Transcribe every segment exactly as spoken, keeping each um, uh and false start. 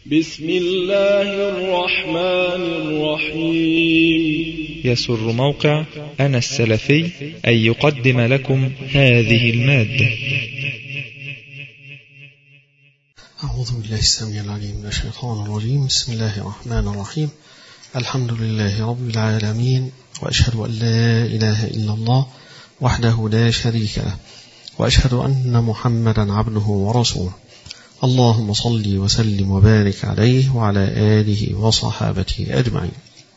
بسم الله الرحمن الرحيم. يسر موقع أنا السلفي أن يقدم لكم هذه المادة. أعوذ بالله السميع العليم من الشيطان الرجيم. بسم الله الرحمن الرحيم. الحمد لله رب العالمين، وأشهد أن لا إله إلا الله وحده لا شريك له، وأشهد أن محمدا عبده ورسوله. اللهم صل وسلم وبارك عليه وعلى آله وصحابته أجمعين.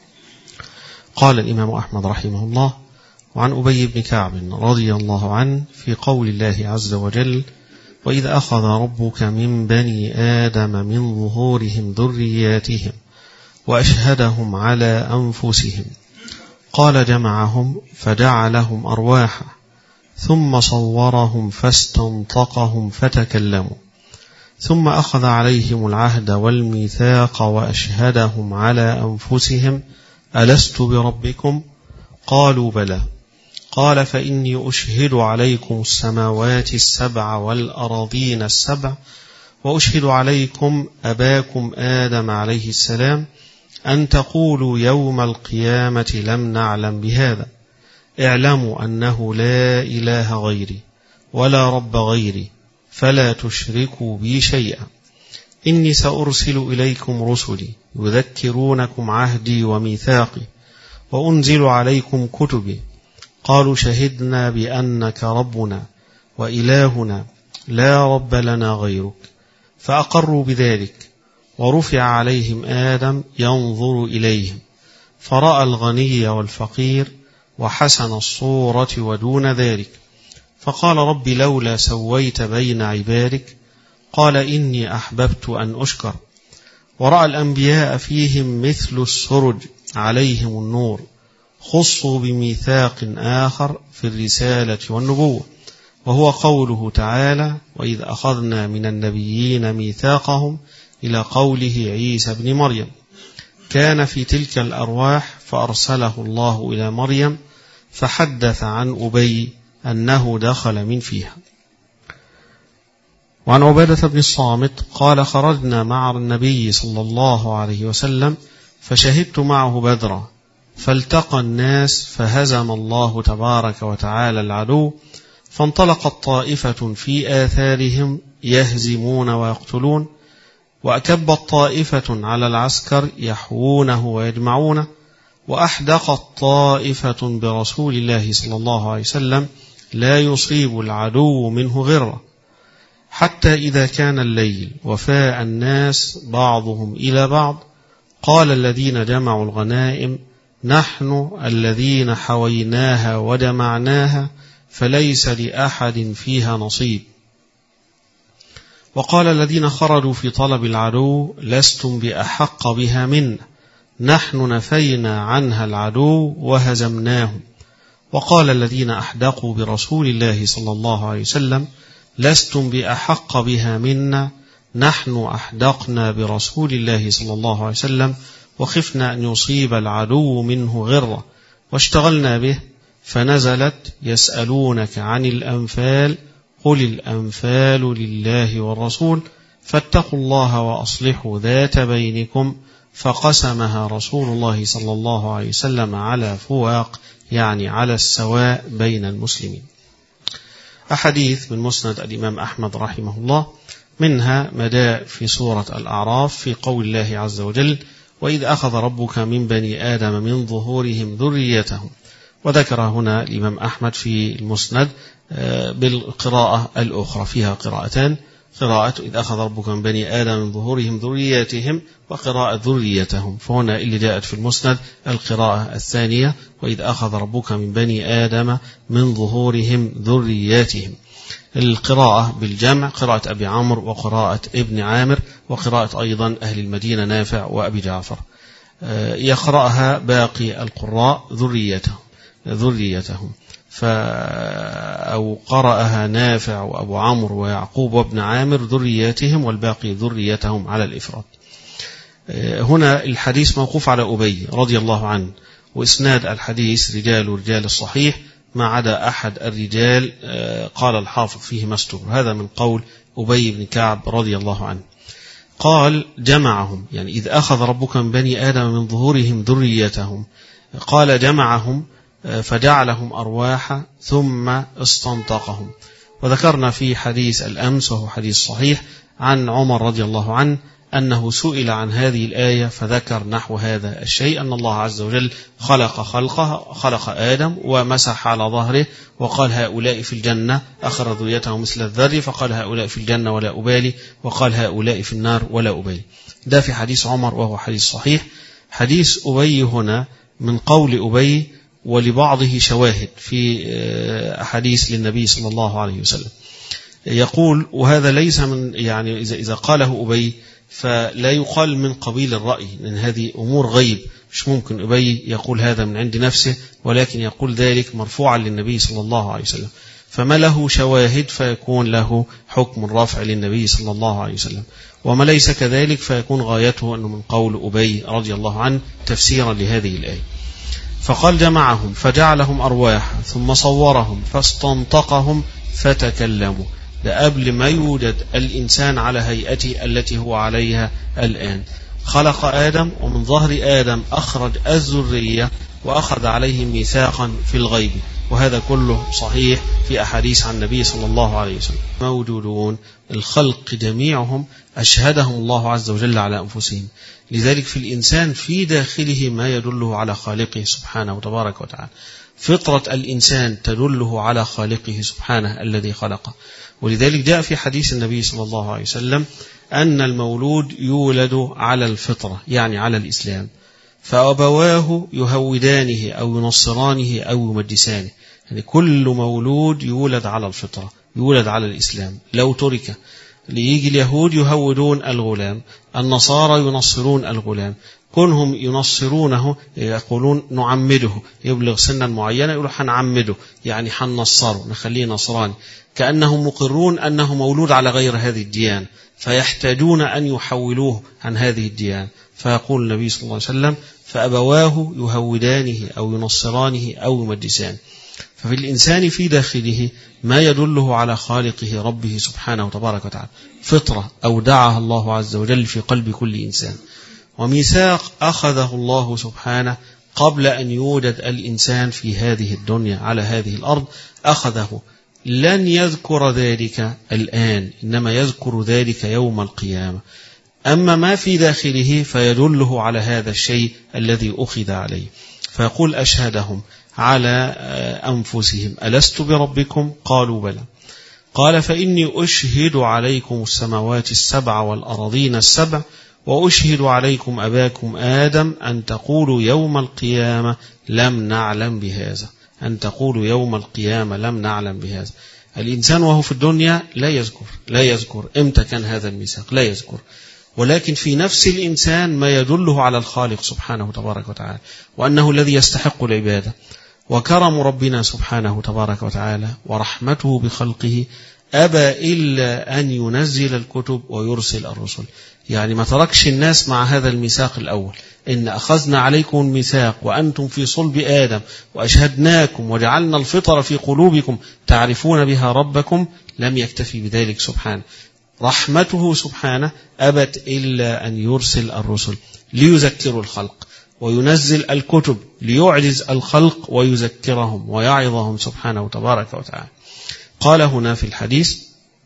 قال الإمام أحمد رحمه الله: وعن أبي بن كعب رضي الله عنه في قول الله عز وجل: وإذ أخذ ربك من بني آدم من ظهورهم ذرياتهم وأشهدهم على أنفسهم، قال جمعهم فجعلهم أرواحا ثم صورهم فاستنطقهم فتكلموا، ثم أخذ عليهم العهد والميثاق وأشهدهم على أنفسهم: ألست بربكم؟ قالوا بلى. قال: فإني أشهد عليكم السماوات السبع والأراضين السبع، وأشهد عليكم أباكم آدم عليه السلام أن تقولوا يوم القيامة لم نعلم بهذا. اعلموا أنه لا إله غيري ولا رب غيري، فلا تشركوا بي شيئا. إني سأرسل إليكم رسلي يذكرونكم عهدي وميثاقي، وأنزل عليكم كتبي. قالوا: شهدنا بأنك ربنا وإلهنا لا رب لنا غيرك. فأقروا بذلك، ورفع عليهم آدم ينظر إليهم، فرأى الغني والفقير وحسن الصورة ودون ذلك، فقال: رب لولا سويت بين عبادك؟ قال: إني أحببت أن أشكر. ورأى الأنبياء فيهم مثل السرج عليهم النور، خصوا بميثاق آخر في الرسالة والنبوة، وهو قوله تعالى: وإذ أخذنا من النبيين ميثاقهم، إلى قوله عيسى بن مريم. كان في تلك الأرواح فأرسله الله إلى مريم، فحدث عن أبي أنه دخل من فيها. وعن عبادة بن الصامت قال: خرجنا مع النبي صلى الله عليه وسلم فشهدت معه بدرا، فالتقى الناس فهزم الله تبارك وتعالى العدو، فانطلقت طائفة في آثارهم يهزمون ويقتلون، وأكبت طائفة على العسكر يحوونه ويجمعونه، وأحدقت طائفة برسول الله صلى الله عليه وسلم لا يصيب العدو منه غرة، حتى إذا كان الليل وفاء الناس بعضهم إلى بعض، قال الذين جمعوا الغنائم: نحن الذين حويناها وجمعناها، فليس لأحد فيها نصيب. وقال الذين خرجوا في طلب العدو: لستم بأحق بها منا، نحن نفينا عنها العدو وهزمناهم. وقال الذين أحدقوا برسول الله صلى الله عليه وسلم: لستم بأحق بها منا، نحن أحدقنا برسول الله صلى الله عليه وسلم، وخفنا أن يصيب العدو منه غرة، واشتغلنا به. فنزلت: يسألونك عن الأنفال، قل الأنفال لله والرسول، فاتقوا الله وأصلحوا ذات بينكم. فقسمها رسول الله صلى الله عليه وسلم على فواق، يعني على السواء بين المسلمين. أحاديث من مسند الإمام أحمد رحمه الله، منها مداء في سورة الأعراف في قول الله عز وجل: وإذ أخذ ربك من بني آدم من ظهورهم ذريتهم. وذكر هنا الإمام أحمد في المسند بالقراءة الأخرى، فيها قراءتان: قراءة إذ أخذ ربك من بني آدم من ظهورهم ذرياتهم، وقراءة ذريتهم. فهنا اللي جاءت في المسند القراءة الثانية: وإذ أخذ ربك من بني آدم من ظهورهم ذرياتهم. القراءة بالجمع قراءة أبي عمرو وقراءة ابن عامر، وقراءة أيضا أهل المدينة نافع وأبي جعفر. يقرأها باقي القراء ذريتهم ذريتهم أو قرأها نافع وأبو عمرو ويعقوب وابن عامر ذرياتهم، والباقي ذريتهم على الإفراد. هنا الحديث موقوف على أبي رضي الله عنه، وإسناد الحديث رجال رجال الصحيح ما عدا أحد الرجال قال الحافظ فيه مستور. هذا من قول أبي بن كعب رضي الله عنه. قال جمعهم، يعني إذ أخذ ربك من بني آدم من ظهورهم ذريتهم، قال جمعهم فجعلهم أرواحا ثم استنطقهم. وذكرنا في حديث الأمس وهو حديث صحيح عن عمر رضي الله عنه أنه سئل عن هذه الآية فذكر نحو هذا الشيء، أن الله عز وجل خلق خلقه خلق آدم ومسح على ظهره وقال هؤلاء في الجنة، أخر ذريته مثل الذر فقال هؤلاء في الجنة ولا أبالي، وقال هؤلاء في النار ولا أبالي. ده في حديث عمر وهو حديث صحيح. حديث أبي هنا من قول أبي ولبعضه شواهد في أحاديث للنبي صلى الله عليه وسلم. يقول وهذا ليس من يعني إذا إذا قاله أبي فلا يقال من قبيل الرأي، لأن هذه أمور غيب، مش ممكن أبي يقول هذا من عند نفسه، ولكن يقول ذلك مرفوعا للنبي صلى الله عليه وسلم، فما له شواهد فيكون له حكم الرفع للنبي صلى الله عليه وسلم، وما ليس كذلك فيكون غايته أنه من قول أبي رضي الله عنه تفسيرا لهذه الآية. فقال جمعهم فجعلهم أرواحا ثم صورهم فاستنطقهم فتكلموا، لقبل ما يوجد الإنسان على هيئته التي هو عليها الآن. خلق آدم ومن ظهر آدم أخرج الذرية وأخذ عليهم ميثاقا في الغيب، وهذا كله صحيح في أحاديث عن النبي صلى الله عليه وسلم. موجودون الخلق جميعهم أشهدهم الله عز وجل على أنفسهم، لذلك في الإنسان في داخله ما يدله على خالقه سبحانه وتبارك وتعالى. فطرة الإنسان تدله على خالقه سبحانه الذي خلقه، ولذلك جاء في حديث النبي صلى الله عليه وسلم أن المولود يولد على الفطرة، يعني على الإسلام، فأبواه يهودانه أو ينصرانه أو يمجسانه. يعني كل مولود يولد على الفطرة، يولد على الإسلام. لو ترك ليجي اليهود يهودون الغلام، النصارى ينصرون الغلام، كونهم ينصرونه يقولون نعمده، يبلغ سنا معينة يقولوا حنعمده، يعني حنصره نخليه نصراني، كأنهم مقرون أنه مولود على غير هذه الديانة، فيحتاجون أن يحولوه عن هذه الديانة. فيقول النبي صلى الله عليه وسلم فأبواه يهودانه أو ينصرانه أو يمجسانه. ففي الإنسان في داخله ما يدله على خالقه ربه سبحانه وتبارك وتعالى، فطرة أودعها الله عز وجل في قلب كل إنسان، وميثاق أخذه الله سبحانه قبل أن يوجد الإنسان في هذه الدنيا على هذه الأرض، أخذه لن يذكر ذلك الآن، إنما يذكر ذلك يوم القيامة. أما ما في داخله فيدله على هذا الشيء الذي أخذ عليه. فيقول أشهدهم على أنفسهم ألست بربكم؟ قالوا بلى. قال فإني أشهد عليكم السماوات السبع والأراضين السبع وأشهد عليكم أباكم آدم أن تقولوا يوم القيامة لم نعلم بهذا، أن تقولوا يوم القيامة لم نعلم بهذا. الإنسان وهو في الدنيا لا يذكر لا يذكر إمتى كان هذا الميثاق، لا يذكر، ولكن في نفس الإنسان ما يدله على الخالق سبحانه تبارك وتعالى، وأنه الذي يستحق العبادة. وكرم ربنا سبحانه تبارك وتعالى ورحمته بخلقه أبى إلا أن ينزل الكتب ويرسل الرسل. يعني ما تركش الناس مع هذا الميثاق الأول، إن أخذنا عليكم الميثاق وأنتم في صلب آدم وأشهدناكم وجعلنا الفطر في قلوبكم تعرفون بها ربكم، لم يكتفي بذلك سبحانه. رحمته سبحانه أبت إلا أن يرسل الرسل ليذكروا الخلق، وينزل الكتب ليعجز الخلق ويذكرهم ويعظهم سبحانه تبارك وتعالى. قال هنا في الحديث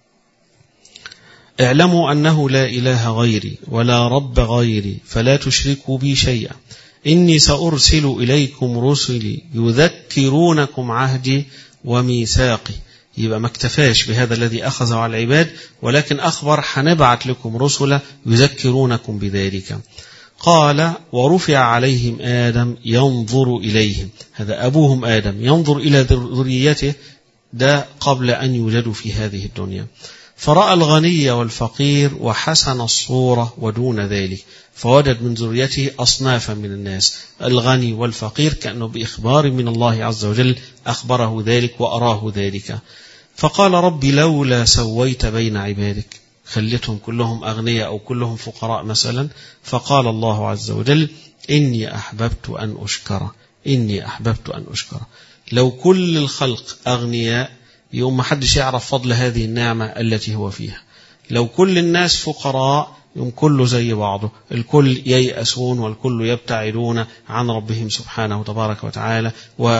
اعلموا أنه لا إله غيري ولا رب غيري فلا تشركوا بي شيئا، إني سأرسل إليكم رسلي يذكرونكم عهدي وميثاقي. يبقى ما اكتفاش بهذا الذي أخذه على العباد، ولكن أخبر حنبعت لكم رسلا يذكرونكم بذلك. قال ورفع عليهم آدم ينظر إليهم، هذا أبوهم آدم ينظر إلى ذريته، ده قبل أن يوجدوا في هذه الدنيا. فرأى الغني والفقير وحسن الصورة ودون ذلك، فوجد من ذريته أصنافا من الناس، الغني والفقير، كأنه بإخبار من الله عز وجل أخبره ذلك وأراه ذلك. فقال ربي لولا سويت بين عبادك، خلتهم كلهم أغنياء أو كلهم فقراء مثلا. فقال الله عز وجل إني أحببت أن أشكر، إني أحببت أن أشكر. لو كل الخلق أغنياء يوم ما حدش يعرف فضل هذه النعمة التي هو فيها، لو كل الناس فقراء يوم كله زي بعضه، الكل ييأسون والكل يبتعدون عن ربهم سبحانه تبارك وتعالى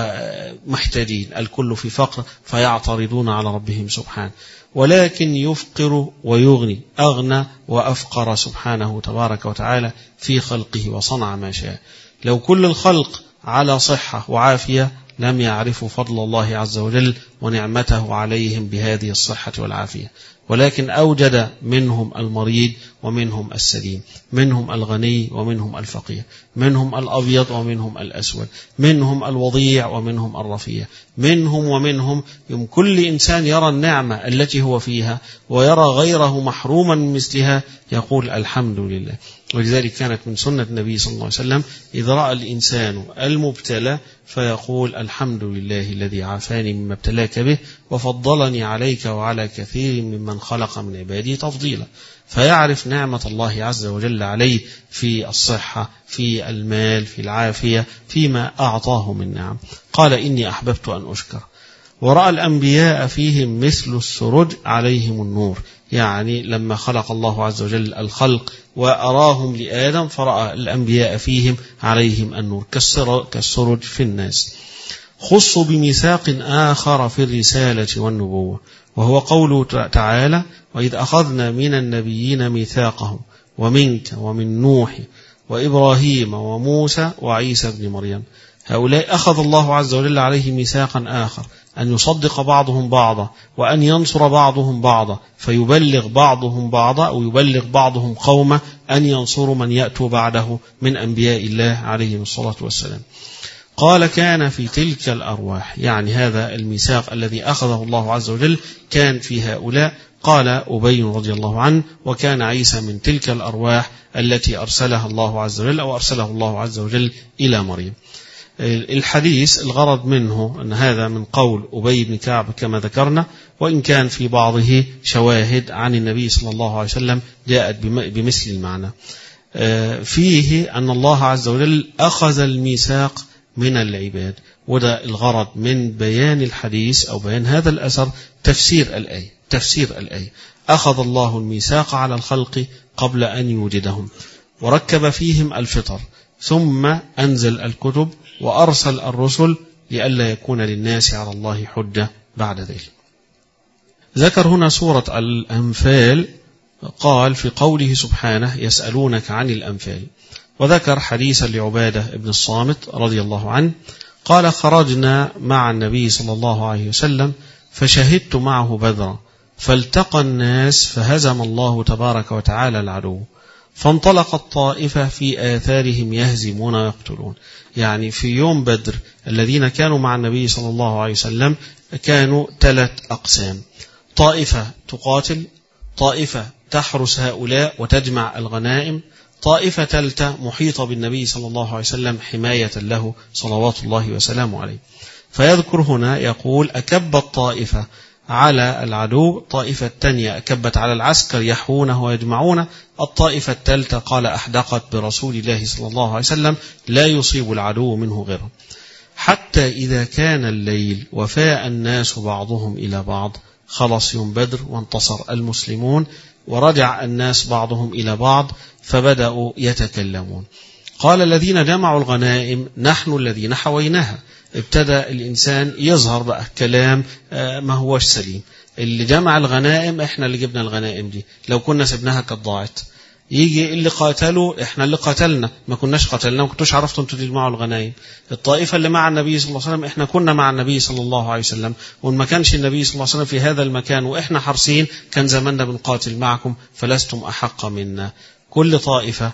ومحتاجين، الكل في فقر فيعترضون على ربهم سبحانه، ولكن يفقر ويغني، أغنى وأفقر سبحانه تبارك وتعالى في خلقه وصنع ما شاء. لو كل الخلق على صحة وعافية لم يعرفوا فضل الله عز وجل ونعمته عليهم بهذه الصحة والعافية، ولكن أوجد منهم المريض ومنهم السليم، منهم الغني ومنهم الفقير، منهم الأبيض ومنهم الأسود، منهم الوضيع ومنهم الرفيع، منهم ومنهم. يوم كل إنسان يرى النعمة التي هو فيها ويرى غيره محروما من مثلها يقول الحمد لله. ولذلك كانت من سنة النبي صلى الله عليه وسلم إذا رأى الإنسان المبتلى فيقول الحمد لله الذي عافاني مما ابتلاك به وفضلني عليك وعلى كثير ممن خلق من عباده تفضيلا، فيعرف نعمة الله عز وجل عليه في الصحة، في المال، في العافية، فيما أعطاه من نعم. قال إني أحببت أن أشكر. ورأى الأنبياء فيهم مثل السرج عليهم النور، يعني لما خلق الله عز وجل الخلق وأراهم لآدم فرأى الأنبياء فيهم عليهم النور كالسرج في الناس. خصوا بميثاق آخر في الرسالة والنبوة، وهو قوله تعالى وإذ أخذنا من النبيين ميثاقهم ومنك ومن نوح وإبراهيم وموسى وعيسى بن مريم. هؤلاء أخذ الله عز وجل عليه ميثاقا آخر، أن يصدق بعضهم بعضا وأن ينصر بعضهم بعضا، فيبلغ بعضهم بعضا أو يبلغ بعضهم قومه أن ينصروا من يأتوا بعده من أنبياء الله عليهم الصلاة والسلام. قال كان في تلك الأرواح، يعني هذا الميثاق الذي أخذه الله عز وجل كان في هؤلاء. قال أبي رضي الله عنه وكان عيسى من تلك الأرواح التي أرسلها الله عز وجل أو أرسله الله عز وجل إلى مريم. الحديث الغرض منه أن هذا من قول أبي بن كعب كما ذكرنا، وإن كان في بعضه شواهد عن النبي صلى الله عليه وسلم جاءت بمثل المعنى. فيه أن الله عز وجل أخذ الميثاق من العباد، وده الغرض من بيان الحديث أو بيان هذا الأثر تفسير الآية. تفسير الآية أخذ الله الميثاق على الخلق قبل أن يوجدهم وركب فيهم الفطر، ثم أنزل الكتب وأرسل الرسل لئلا يكون للناس على الله حجة بعد ذلك. ذكر هنا سورة الأنفال، قال في قوله سبحانه يسألونك عن الأنفال، وذكر حديثا لعبادة بن الصامت رضي الله عنه قال خرجنا مع النبي صلى الله عليه وسلم فشهدت معه بدرا، فالتقى الناس فهزم الله تبارك وتعالى العدو، فانطلق الطائفة في آثارهم يهزمون ويقتلون. يعني في يوم بدر الذين كانوا مع النبي صلى الله عليه وسلم كانوا ثلاث أقسام: طائفة تقاتل، طائفة تحرس هؤلاء وتجمع الغنائم، طائفة ثالثة محيطة بالنبي صلى الله عليه وسلم حماية له صلوات الله وسلامه عليه. فيذكر هنا يقول أكب الطائفة على العدو، طائفة الثانية أكبت على العسكر يحوونه ويجمعونه، الطائفة الثالثة قال أحدقت برسول الله صلى الله عليه وسلم لا يصيب العدو منه غيره. حتى إذا كان الليل وفاء الناس بعضهم إلى بعض، خلص يوم بدر وانتصر المسلمون ورجع الناس بعضهم إلى بعض فبدأوا يتكلمون. قال الذين جمعوا الغنائم نحن الذين حويناها. ابتدأ الإنسان يظهر بقى كلام ما هوش سليم. اللي جمع الغنائم احنا اللي جبنا الغنائم دي، لو كنا سبناها كانت ضاعت. يجي اللي قاتلوا احنا اللي قتلنا، ما كناش قتلنا ما كنتوش عرفتوا انتوا تجمعوا الغنائم. الطائفة اللي مع النبي صلى الله عليه وسلم احنا كنا مع النبي صلى الله عليه وسلم، وإن ما كانش النبي صلى الله عليه وسلم في هذا المكان واحنا حرسين كان زماننا بنقاتل معكم فلستم أحق منا. كل طائفة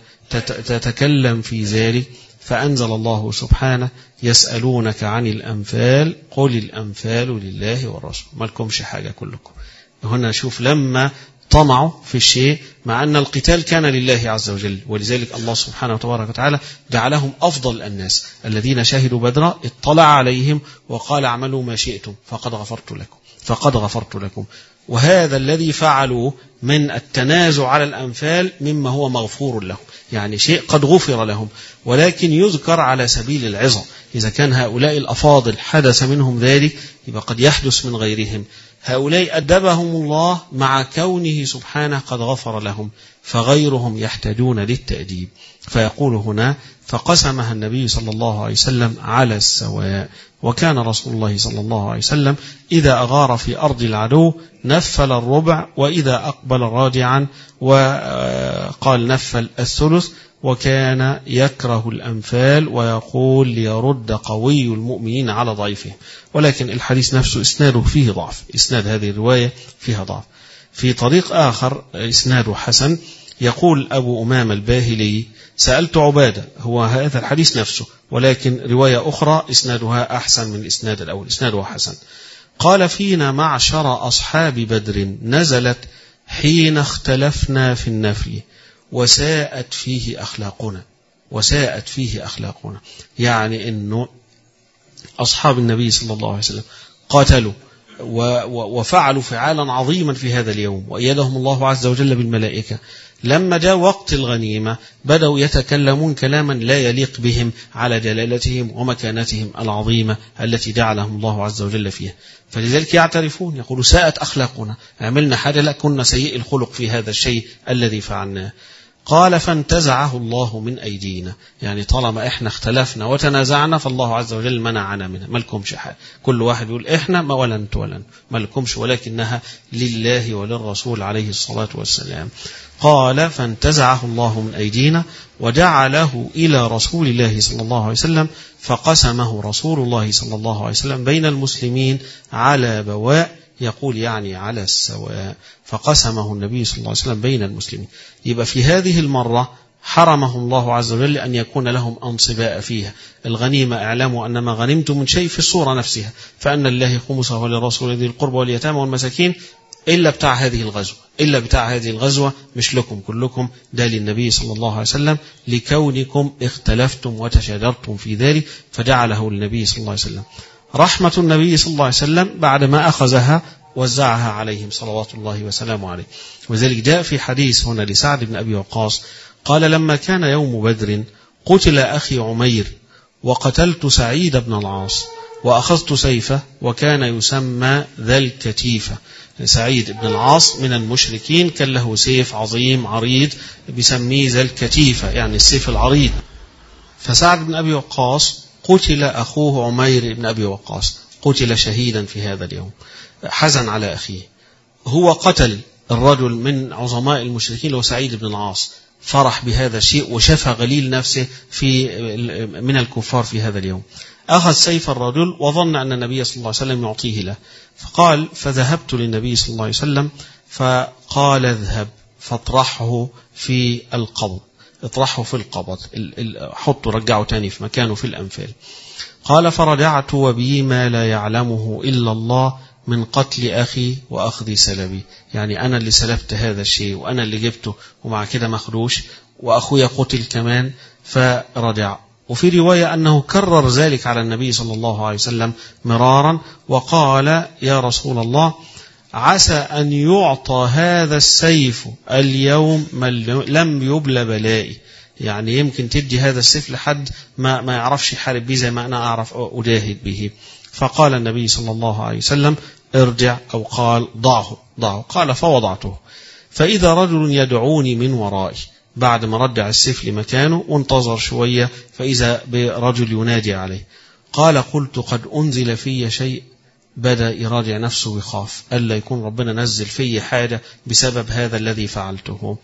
تتكلم في ذلك. فأنزل الله سبحانه يسألونك عن الأنفال قل الأنفال لله والرسول. ما لكمش حاجة كلكم. هنا شوف لما طمعوا في الشيء مع أن القتال كان لله عز وجل، ولذلك الله سبحانه وتبارك وتعالى جعلهم أفضل الناس الذين شهدوا بدرا، اطلع عليهم وقال اعملوا ما شئتم فقد غفرت لكم فقد غفرت لكم. وهذا الذي فعلوه من التنازع على الأنفال مما هو مغفور لهم، يعني شيء قد غفر لهم، ولكن يذكر على سبيل العظة. إذا كان هؤلاء الأفاضل حدث منهم ذلك يبقى قد يحدث من غيرهم. هؤلاء أدبهم الله مع كونه سبحانه قد غفر لهم، فغيرهم يحتاجون للتأديب. فيقول هنا فقسمها النبي صلى الله عليه وسلم على السواء. وكان رسول الله صلى الله عليه وسلم إذا أغار في أرض العدو نفل الربع، وإذا أقبل راجعا وقال نفل الثلث، وكان يكره الأنفال ويقول ليرد قوي المؤمنين على ضعيفه. ولكن الحديث نفسه إسناده فيه ضعف، إسناد هذه الرواية فيها ضعف. في طريق آخر إسناده حسن، يقول أبو أمامة الباهلي سألت عبادة، هو هذا الحديث نفسه ولكن رواية أخرى إسنادها أحسن من الإسناد الأول، إسناده حسن. قال فينا معشر أصحاب بدر نزلت حين اختلفنا في النفل وساءت فيه أخلاقنا، وساءت فيه أخلاقنا، يعني أنه أصحاب النبي صلى الله عليه وسلم قاتلوا وفعلوا فعالا عظيما في هذا اليوم، وأيدهم الله عز وجل بالملائكة. لما جاء وقت الغنيمة بدأوا يتكلمون كلاما لا يليق بهم على جلالتهم ومكانتهم العظيمة التي جعلهم الله عز وجل فيها. فلذلك يعترفون، يقولوا ساءت أخلاقنا، عملنا حاجة لا كنا سيء الخلق في هذا الشيء الذي فعلناه. قال فانتزعه الله من أيدينا، يعني طالما إحنا اختلفنا وتنازعنا فالله عز وجل منعنا منها، ما لكمش حاجة. كل واحد يقول إحنا ما ولا أنت ولا أنت، ما لكمش، ولكنها لله وللرسول عليه الصلاة والسلام. قال فانتزعه الله من أيدينا وجعله إلى رسول الله صلى الله عليه وسلم فقسمه رسول الله صلى الله عليه وسلم بين المسلمين على بواء، يقول يعني على السواء، فقسمه النبي صلى الله عليه وسلم بين المسلمين. يبقى في هذه المرة حرمهم الله عز وجل أن يكون لهم أنصباء فيها. الغنيمة اعلموا أن ما غنمتم من شيء في الصورة نفسها فأن الله خمسه وللرسول ذي القربى واليتامى والمساكين، إلا بتاع هذه الغزوة، إلا بتاع هذه الغزوة مش لكم كلكم، ده للنبي صلى الله عليه وسلم لكونكم اختلفتم وتشاجرتم في ذلك، فجعله النبي صلى الله عليه وسلم. رحمة النبي صلى الله عليه وسلم بعد ما أخذها وزعها عليهم صلوات الله وسلامه عليه. وذلك جاء في حديث هنا لسعد بن أبي وقاص قال لما كان يوم بدر قتل أخي عمير وقتلت سعيد بن العاص وأخذت سيفه وكان يسمى ذا الكتيفة. سعيد بن العاص من المشركين كان له سيف عظيم عريض بسميه ذا الكتيفة، يعني السيف العريض. فسعد بن أبي وقاص قتل أخوه عمير بن أبي وقاص، قتل شهيدا في هذا اليوم، حزن على أخيه. هو قتل الرجل من عظماء المشركين له سعيد بن العاص، فرح بهذا الشيء وشفى غليل نفسه في من الكفار في هذا اليوم. أخذ سيف الرجل وظن أن النبي صلى الله عليه وسلم يعطيه له، فقال فذهبت للنبي صلى الله عليه وسلم فقال اذهب فاطرحه في القبض، اطرحه في القبض، حطه رجعه تاني في مكانه في الأنفال. قال فرجعت وبي ما لا يعلمه إلا الله من قتل أخي وأخذ سلبي، يعني أنا اللي سلبت هذا الشيء وأنا اللي جبته ومع كده مخدوش وأخويا قتل كمان. فرجع. وفي رواية أنه كرر ذلك على النبي صلى الله عليه وسلم مرارا وقال يا رسول الله عسى أن يعطى هذا السيف اليوم لم يبل بلائي، يعني يمكن تدي هذا السيف لحد ما, ما يعرفش يحارب به زي ما أنا أعرف أجاهد به. فقال النبي صلى الله عليه وسلم ارجع، أو قال ضعه ضعه. قال فوضعته، فإذا رجل يدعوني من ورائي، بعد ما رجع السيف لمكانه وانتظر شوية فإذا برجل ينادي عليه. قال قلت قد أنزل في شيء، بدأ يراجع نفسه ويخاف ألا يكون ربنا نزل في حاجة بسبب هذا الذي فعلته.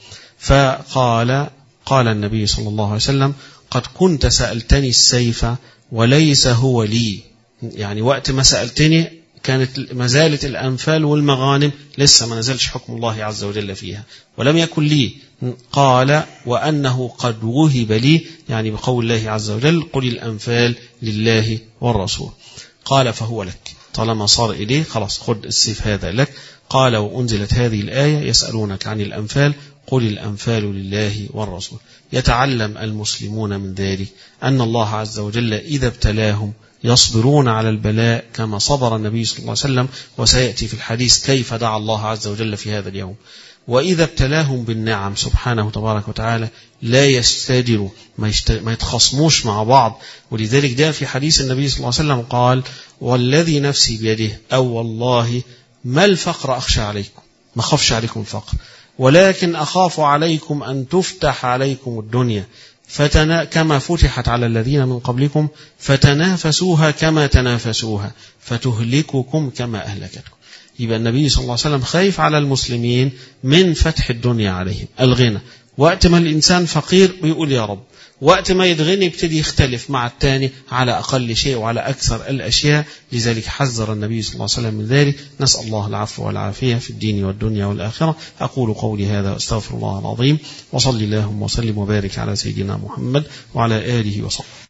فقال قال النبي صلى الله عليه وسلم قد كنت سألتني السيف وليس هو لي، يعني وقت ما سألتني كانت ما زالت الأنفال والمغانم لسه ما نزلش حكم الله عز وجل فيها ولم يكن لي. قال وأنه قد وهب لي، يعني بقول الله عز وجل قل الأنفال لله والرسول. قال فهو لك، طالما صار إليه خلاص خد السيف هذا لك. قال وأنزلت هذه الآية يسألونك عن الأنفال قل الأنفال لله والرسول. يتعلم المسلمون من ذلك أن الله عز وجل إذا ابتلاهم يصبرون على البلاء كما صبر النبي صلى الله عليه وسلم، وسيأتي في الحديث كيف دعا الله عز وجل في هذا اليوم. وإذا ابتلاهم بالنعم سبحانه تبارك وتعالى لا يستاجروا، ما يتخصموش مع بعض. ولذلك جاء في حديث النبي صلى الله عليه وسلم قال والذي نفسي بيده أو والله ما الفقر أخشى عليكم، ما خفش عليكم الفقر، ولكن أخاف عليكم أن تفتح عليكم الدنيا فتنا كما فتحت على الذين من قبلكم فتنافسوها كما تنافسوها فتهلككم كما أهلكتكم. يبقى النبي صلى الله عليه وسلم خايف على المسلمين من فتح الدنيا عليهم، الغنى. وقت ما الإنسان فقير بيقول يا رب، وقت ما يتغني يبتدي يختلف مع الثاني على أقل شيء وعلى أكثر الأشياء. لذلك حذر النبي صلى الله عليه وسلم من ذلك. نسأل الله العفو والعافية في الدين والدنيا والآخرة. أقول قولي هذا واستغفر الله العظيم، وصلي اللهم وسلم وبارك على سيدنا محمد وعلى آله وصحبه.